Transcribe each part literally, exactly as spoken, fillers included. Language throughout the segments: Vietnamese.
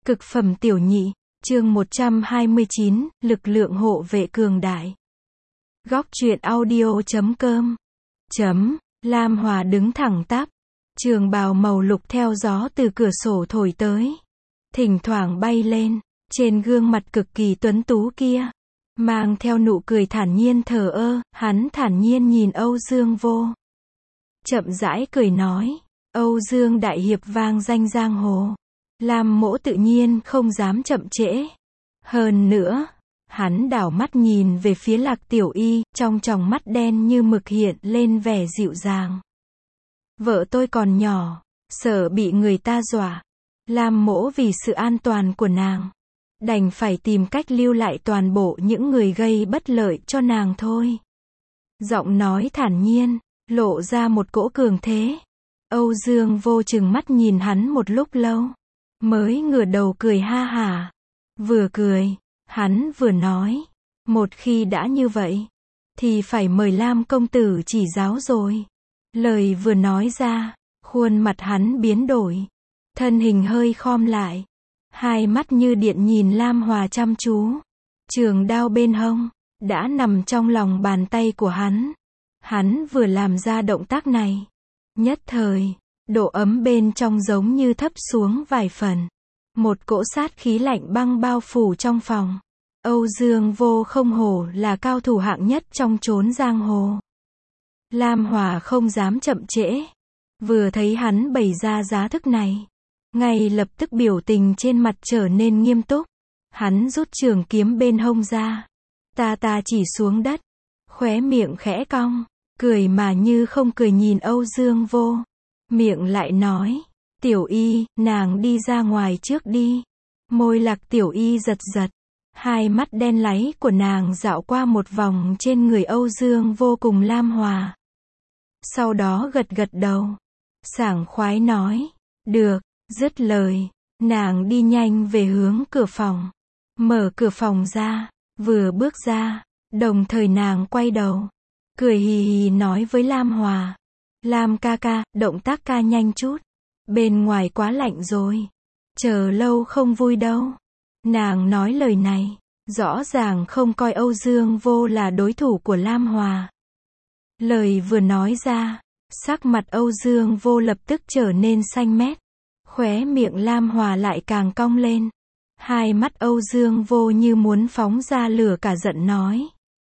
Cực phẩm tiểu nhị, chương một trăm hai mươi chín, lực lượng hộ vệ cường đại. Góc truyện audio chấm com. Chấm, Lam Hòa đứng thẳng tắp. Trường bào màu lục theo gió từ cửa sổ thổi tới. Thỉnh thoảng bay lên. Trên gương mặt cực kỳ tuấn tú kia. Mang theo nụ cười thản nhiên thờ ơ, hắn thản nhiên nhìn Âu Dương Vô. Chậm rãi cười nói. Âu Dương đại hiệp vang danh giang hồ. Lam Mỗ tự nhiên không dám chậm trễ. Hơn nữa, hắn đảo mắt nhìn về phía Lạc Tiểu Y, trong tròng mắt đen như mực hiện lên vẻ dịu dàng. Vợ tôi còn nhỏ, sợ bị người ta dọa. Lam Mỗ vì sự an toàn của nàng, đành phải tìm cách lưu lại toàn bộ những người gây bất lợi cho nàng thôi. Giọng nói thản nhiên, lộ ra một cỗ cường thế. Âu Dương Vô chừng mắt nhìn hắn một lúc lâu, mới ngửa đầu cười ha hả. Vừa cười, hắn vừa nói, một khi đã như vậy, thì phải mời Lam công tử chỉ giáo rồi. Lời vừa nói ra, khuôn mặt hắn biến đổi, thân hình hơi khom lại, hai mắt như điện nhìn Lam Hòa chăm chú. Trường đao bên hông, đã nằm trong lòng bàn tay của hắn. Hắn vừa làm ra động tác này, nhất thời, độ ấm bên trong giống như thấp xuống vài phần. Một cỗ sát khí lạnh băng bao phủ trong phòng. Âu Dương Vô không hổ là cao thủ hạng nhất trong chốn giang hồ. Lam Hòa không dám chậm trễ. Vừa thấy hắn bày ra giá thức này, ngay lập tức biểu tình trên mặt trở nên nghiêm túc. Hắn rút trường kiếm bên hông ra. Ta ta chỉ xuống đất. Khóe miệng khẽ cong. Cười mà như không cười nhìn Âu Dương Vô. Miệng lại nói. Tiểu Y, nàng đi ra ngoài trước đi. Môi Lạc Tiểu Y giật giật. Hai mắt đen láy của nàng dạo qua một vòng trên người Âu Dương Vô cùng Lam Hòa. Sau đó gật gật đầu. Sảng khoái nói. Được, dứt lời. Nàng đi nhanh về hướng cửa phòng. Mở cửa phòng ra. Vừa bước ra. Đồng thời nàng quay đầu. Cười hì hì nói với Lam Hòa. Lam ca ca, động tác ca nhanh chút. Bên ngoài quá lạnh rồi. Chờ lâu không vui đâu. Nàng nói lời này, rõ ràng không coi Âu Dương Vô là đối thủ của Lam Hòa. Lời vừa nói ra, sắc mặt Âu Dương Vô lập tức trở nên xanh mét. Khóe miệng Lam Hòa lại càng cong lên. Hai mắt Âu Dương Vô như muốn phóng ra lửa cả giận nói.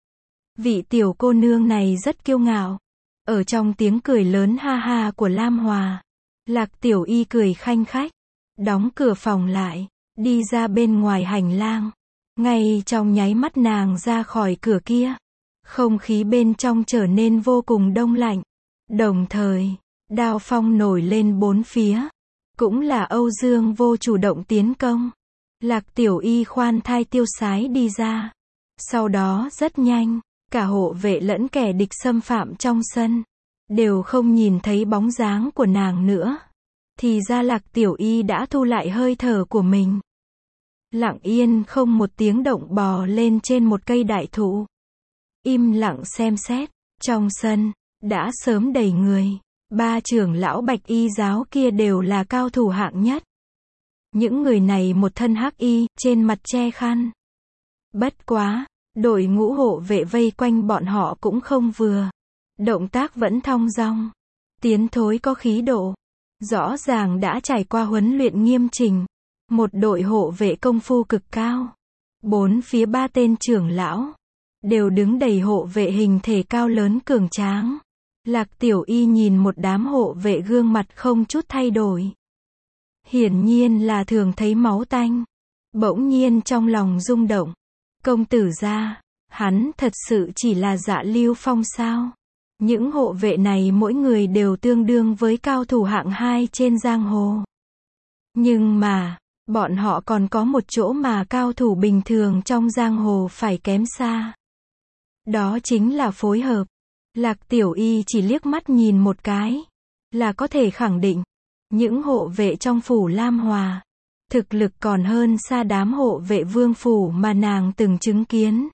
Vị tiểu cô nương này rất kiêu ngạo. Ở trong tiếng cười lớn ha ha của Lam Hòa, Lạc Tiểu Y cười khanh khách, đóng cửa phòng lại, đi ra bên ngoài hành lang. Ngay trong nháy mắt nàng ra khỏi cửa kia, không khí bên trong trở nên vô cùng đông lạnh. Đồng thời, đao phong nổi lên bốn phía. Cũng là Âu Dương Vô chủ động tiến công. Lạc Tiểu Y khoan thai tiêu sái đi ra. Sau đó rất nhanh, cả hộ vệ lẫn kẻ địch xâm phạm trong sân, đều không nhìn thấy bóng dáng của nàng nữa. Thì ra Lạc Tiểu Y đã thu lại hơi thở của mình. Lặng yên không một tiếng động bò lên trên một cây đại thụ. Im lặng xem xét, trong sân, đã sớm đầy người. Ba trưởng lão Bạch Y giáo kia đều là cao thủ hạng nhất. Những người này một thân hắc y, trên mặt che khăn. Bất quá, đội ngũ hộ vệ vây quanh bọn họ cũng không vừa. Động tác vẫn thong dong. Tiến thối có khí độ. Rõ ràng đã trải qua huấn luyện nghiêm chỉnh. Một đội hộ vệ công phu cực cao. Bốn phía ba tên trưởng lão đều đứng đầy hộ vệ hình thể cao lớn cường tráng. Lạc Tiểu Y nhìn một đám hộ vệ gương mặt không chút thay đổi. Hiển nhiên là thường thấy máu tanh. Bỗng nhiên trong lòng rung động. Công tử gia, hắn thật sự chỉ là Dạ Lưu Phong sao? Những hộ vệ này mỗi người đều tương đương với cao thủ hạng hai trên giang hồ. Nhưng mà, bọn họ còn có một chỗ mà cao thủ bình thường trong giang hồ phải kém xa. Đó chính là phối hợp. Lạc Tiểu Y chỉ liếc mắt nhìn một cái, là có thể khẳng định, những hộ vệ trong phủ Lam Hòa, thực lực còn hơn xa đám hộ vệ vương phủ mà nàng từng chứng kiến.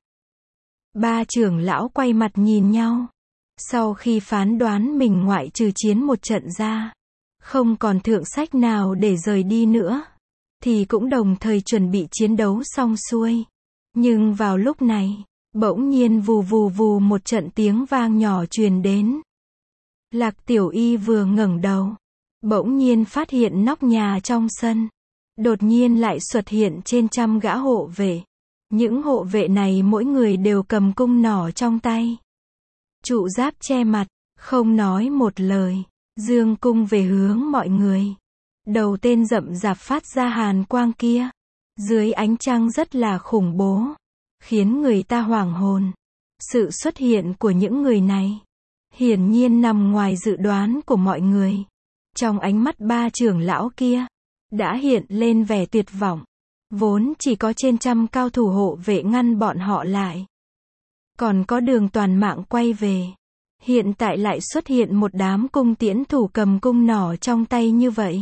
Ba trưởng lão quay mặt nhìn nhau. Sau khi phán đoán mình ngoại trừ chiến một trận ra, không còn thượng sách nào để rời đi nữa. thì cũng đồng thời chuẩn bị chiến đấu xong xuôi. Nhưng vào lúc này, bỗng nhiên vù vù vù một trận tiếng vang nhỏ truyền đến. Lạc Tiểu Y vừa ngẩng đầu, bỗng nhiên phát hiện nóc nhà trong sân, đột nhiên lại xuất hiện trên trăm gã hộ vệ. Những hộ vệ này mỗi người đều cầm cung nỏ trong tay. Trụ giáp che mặt, không nói một lời, dương cung về hướng mọi người. Đầu tên rậm rạp phát ra hàn quang kia, dưới ánh trăng rất là khủng bố, khiến người ta hoảng hồn. Sự xuất hiện của những người này, hiển nhiên nằm ngoài dự đoán của mọi người. Trong ánh mắt ba trưởng lão kia, đã hiện lên vẻ tuyệt vọng. Vốn chỉ có trên trăm cao thủ hộ vệ ngăn bọn họ lại. Còn có Đường toàn mạng quay về. Hiện tại lại xuất hiện một đám cung tiễn thủ cầm cung nỏ trong tay như vậy.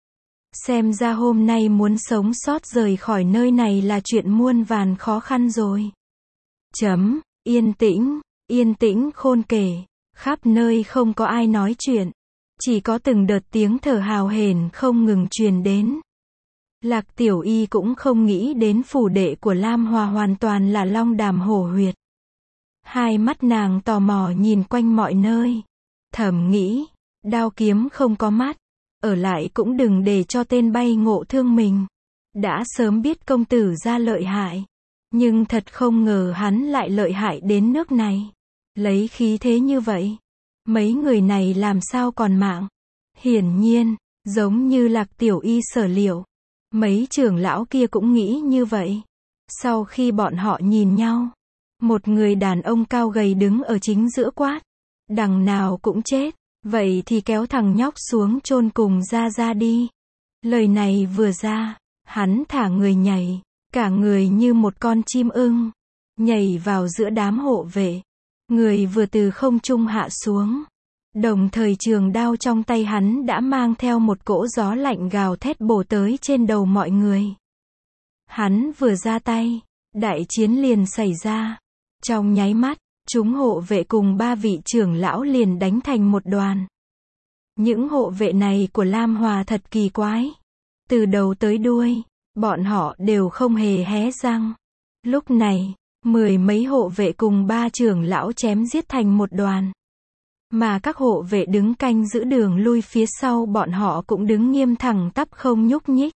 Xem ra hôm nay muốn sống sót rời khỏi nơi này là chuyện muôn vàn khó khăn rồi. Chấm, yên tĩnh, yên tĩnh khôn kể. Khắp nơi không có ai nói chuyện. Chỉ có từng đợt tiếng thở hào hển không ngừng truyền đến. Lạc Tiểu Y cũng không nghĩ đến phủ đệ của Lam Hòa hoàn toàn là long đàm hổ huyệt. Hai mắt nàng tò mò nhìn quanh mọi nơi. Thầm nghĩ, đao kiếm không có mắt. Ở lại cũng đừng để cho tên bay ngộ thương mình. Đã sớm biết công tử ra lợi hại. Nhưng thật không ngờ hắn lại lợi hại đến nước này. Lấy khí thế như vậy. Mấy người này làm sao còn mạng. Hiển nhiên, giống như Lạc Tiểu Y sở liệu. Mấy trưởng lão kia cũng nghĩ như vậy. Sau khi bọn họ nhìn nhau, một người đàn ông cao gầy đứng ở chính giữa quát. Đằng nào cũng chết, vậy thì kéo thằng nhóc xuống chôn cùng ra ra đi. Lời này vừa ra, hắn thả người nhảy, cả người như một con chim ưng, nhảy vào giữa đám hộ vệ. Người vừa từ không trung hạ xuống. Đồng thời trường đao trong tay hắn đã mang theo một cỗ gió lạnh gào thét bổ tới trên đầu mọi người. Hắn vừa ra tay, đại chiến liền xảy ra. Trong nháy mắt, chúng hộ vệ cùng ba vị trưởng lão liền đánh thành một đoàn. Những hộ vệ này của Lam Hòa thật kỳ quái. Từ đầu tới đuôi, bọn họ đều không hề hé răng. Lúc này, mười mấy hộ vệ cùng ba trưởng lão chém giết thành một đoàn. Mà các hộ vệ đứng canh giữ đường lui phía sau bọn họ cũng đứng nghiêm thẳng tắp không nhúc nhích.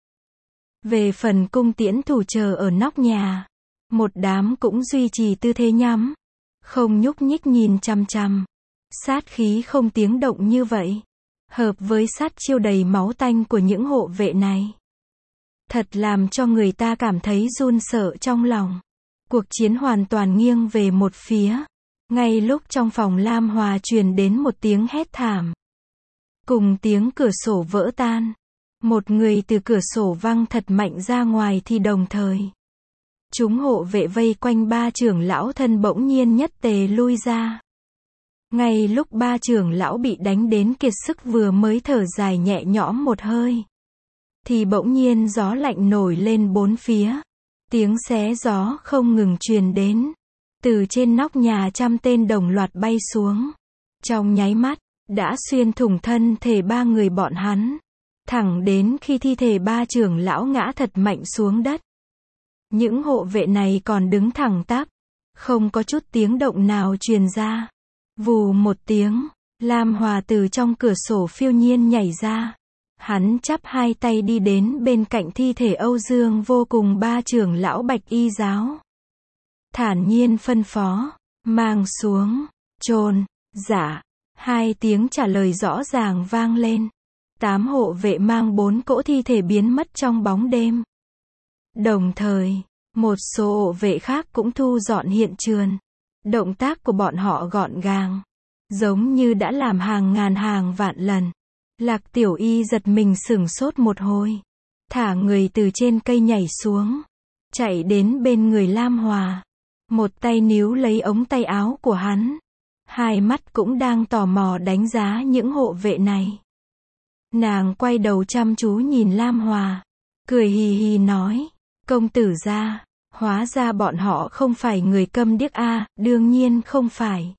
Về phần cung tiễn thủ chờ ở nóc nhà, một đám cũng duy trì tư thế nhắm, không nhúc nhích nhìn chằm chằm. Sát khí không tiếng động như vậy, hợp với sát chiêu đầy máu tanh của những hộ vệ này. Thật làm cho người ta cảm thấy run sợ trong lòng. Cuộc chiến hoàn toàn nghiêng về một phía. Ngay lúc trong phòng Lam Hòa truyền đến một tiếng hét thảm. Cùng tiếng cửa sổ vỡ tan. Một người từ cửa sổ văng thật mạnh ra ngoài thì đồng thời. Chúng hộ vệ vây quanh ba trưởng lão thân bỗng nhiên nhất tề lui ra. Ngay lúc ba trưởng lão bị đánh đến kiệt sức vừa mới thở dài nhẹ nhõm một hơi. Thì bỗng nhiên gió lạnh nổi lên bốn phía. Tiếng xé gió không ngừng truyền đến. Từ trên nóc nhà trăm tên đồng loạt bay xuống. Trong nháy mắt, đã xuyên thủng thân thể ba người bọn hắn. Thẳng đến khi thi thể ba trưởng lão ngã thật mạnh xuống đất. Những hộ vệ này còn đứng thẳng tắp. Không có chút tiếng động nào truyền ra. Vù một tiếng, Lam Hòa từ trong cửa sổ phiêu nhiên nhảy ra. Hắn chắp hai tay đi đến bên cạnh thi thể Âu Dương Vô cùng ba trưởng lão Bạch Y giáo. Thản nhiên phân phó, mang xuống, chôn. Dạ. Hai tiếng trả lời rõ ràng vang lên. Tám hộ vệ mang bốn cỗ thi thể biến mất trong bóng đêm. Đồng thời, một số hộ vệ khác cũng thu dọn hiện trường. Động tác của bọn họ gọn gàng, giống như đã làm hàng ngàn hàng vạn lần. Lạc Tiểu Y giật mình sửng sốt một hồi, thả người từ trên cây nhảy xuống, chạy đến bên người Lam Hòa, một tay níu lấy ống tay áo của hắn, hai mắt cũng đang tò mò đánh giá những hộ vệ này. Nàng quay đầu chăm chú nhìn Lam Hòa, cười hì hì nói, công tử gia, hóa ra bọn họ không phải người câm điếc a, à, đương nhiên không phải.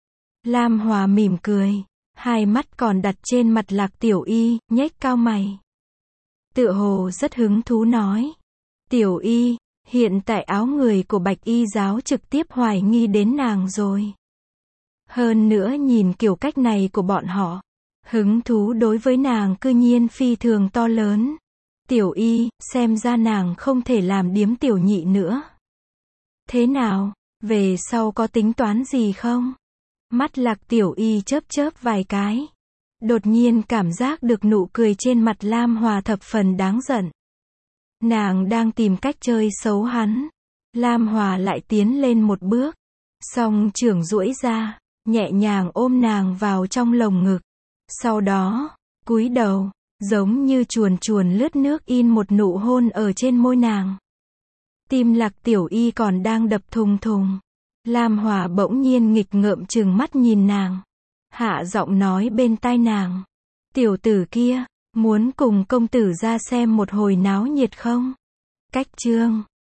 Lam Hòa mỉm cười, hai mắt còn đặt trên mặt Lạc Tiểu Y, nhếch cao mày. tựa hồ rất hứng thú nói. Tiểu y, hiện tại áo người của bạch y giáo trực tiếp hoài nghi đến nàng rồi. Hơn nữa nhìn kiểu cách này của bọn họ, hứng thú đối với nàng cư nhiên phi thường to lớn. Tiểu y, xem ra nàng không thể làm điếm tiểu nhị nữa. Thế nào, về sau có tính toán gì không? Mắt Lạc Tiểu y chớp chớp vài cái. Đột nhiên cảm giác được nụ cười trên mặt Lam Hòa thập phần đáng giận. Nàng đang tìm cách chơi xấu hắn. Lam Hòa lại tiến lên một bước. Song trưởng duỗi ra, nhẹ nhàng ôm nàng vào trong lồng ngực. Sau đó, cúi đầu, giống như chuồn chuồn lướt nước in một nụ hôn ở trên môi nàng. Tim Lạc Tiểu y còn đang đập thùng thùng. Lam Hòa bỗng nhiên nghịch ngợm trừng mắt nhìn nàng. Hạ giọng nói bên tai nàng. Tiểu tử kia, muốn cùng công tử ra xem một hồi náo nhiệt không? Cách chương